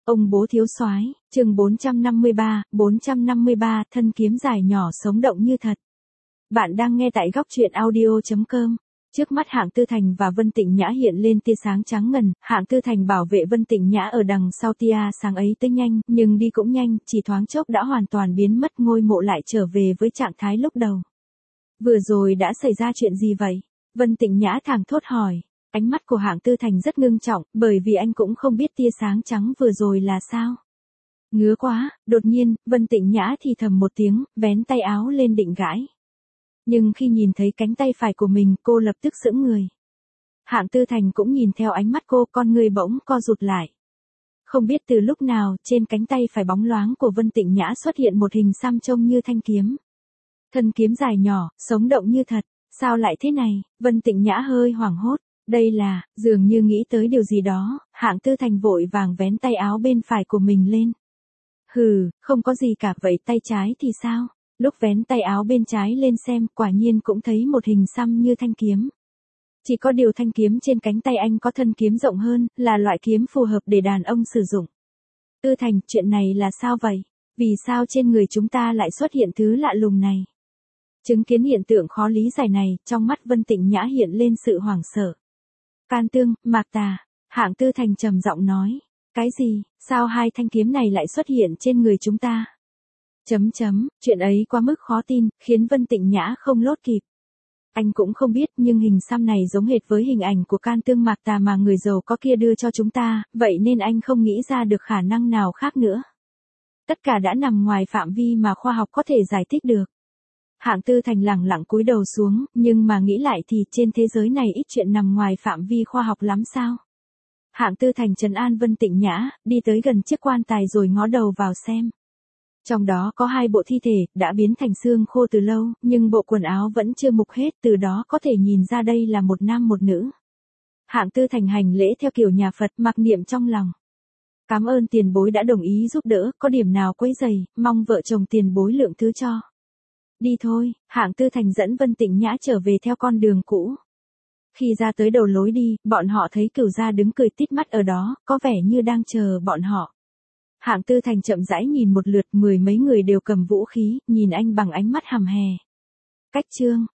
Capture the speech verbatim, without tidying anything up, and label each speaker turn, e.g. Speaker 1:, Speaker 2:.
Speaker 1: Ông bố thiếu soái, chương bốn trăm năm mươi ba, bốn trăm năm mươi ba, thân kiếm dài nhỏ sống động như thật. Bạn đang nghe tại góc truyện audio chấm com. Trước mắt Hạng Tư Thành và Vân Tịnh Nhã hiện lên tia sáng trắng ngần, Hạng Tư Thành bảo vệ Vân Tịnh Nhã ở đằng sau tia sáng ấy tới nhanh, nhưng đi cũng nhanh, chỉ thoáng chốc đã hoàn toàn biến mất, ngôi mộ lại trở về với trạng thái lúc đầu. Vừa rồi đã xảy ra chuyện gì vậy? Vân Tịnh Nhã thảng thốt hỏi. Ánh mắt của Hạng Tư Thành rất ngưng trọng, bởi vì anh cũng không biết tia sáng trắng vừa rồi là sao. Ngứa quá, đột nhiên, Vân Tịnh Nhã thì thầm một tiếng, vén tay áo lên định gãi. Nhưng khi nhìn thấy cánh tay phải của mình, cô lập tức sững người. Hạng Tư Thành cũng nhìn theo ánh mắt cô, con người bỗng co rụt lại. Không biết từ lúc nào, trên cánh tay phải bóng loáng của Vân Tịnh Nhã xuất hiện một hình xăm trông như thanh kiếm. Thân kiếm dài nhỏ, sống động như thật, sao lại thế này? Vân Tịnh Nhã hơi hoảng hốt. Đây là, dường như nghĩ tới điều gì đó, Hạng Tư Thành vội vàng vén tay áo bên phải của mình lên. Hừ, không có gì cả, vậy tay trái thì sao? Lúc vén tay áo bên trái lên xem, quả nhiên cũng thấy một hình xăm như thanh kiếm. Chỉ có điều thanh kiếm trên cánh tay anh có thân kiếm rộng hơn, là loại kiếm phù hợp để đàn ông sử dụng. Tư Thành, chuyện này là sao vậy? Vì sao trên người chúng ta lại xuất hiện thứ lạ lùng này? Chứng kiến hiện tượng khó lý giải này, trong mắt Vân Tịnh Nhã hiện lên sự hoảng sợ. Can Tương, Mạc Tà, Hạng Tư Thành trầm giọng nói. Cái gì, sao hai thanh kiếm này lại xuất hiện trên người chúng ta? Chấm chấm, chuyện ấy quá mức khó tin, khiến Vân Tịnh Nhã không lốt kịp. Anh cũng không biết, nhưng hình xăm này giống hệt với hình ảnh của Can Tương Mạc Tà mà người giàu có kia đưa cho chúng ta, vậy nên anh không nghĩ ra được khả năng nào khác nữa. Tất cả đã nằm ngoài phạm vi mà khoa học có thể giải thích được. Hạng Tư Thành lẳng lặng cúi đầu xuống, nhưng mà nghĩ lại thì trên thế giới này ít chuyện nằm ngoài phạm vi khoa học lắm sao. Hạng Tư Thành trấn an Vân Tịnh Nhã, đi tới gần chiếc quan tài rồi ngó đầu vào xem. Trong đó có hai bộ thi thể, đã biến thành xương khô từ lâu, nhưng bộ quần áo vẫn chưa mục hết, từ đó có thể nhìn ra đây là một nam một nữ. Hạng Tư Thành hành lễ theo kiểu nhà Phật, mặc niệm trong lòng. Cảm ơn tiền bối đã đồng ý giúp đỡ, có điểm nào quấy rầy, mong vợ chồng tiền bối lượng thứ cho. Đi thôi, Hạng Tư Thành dẫn Vân Tịnh Nhã trở về theo con đường cũ. Khi ra tới đầu lối đi, bọn họ thấy Cửu Gia đứng cười tít mắt ở đó, có vẻ như đang chờ bọn họ. Hạng Tư Thành chậm rãi nhìn một lượt, mười mấy người đều cầm vũ khí, nhìn anh bằng ánh mắt hằm hè. Cách chương,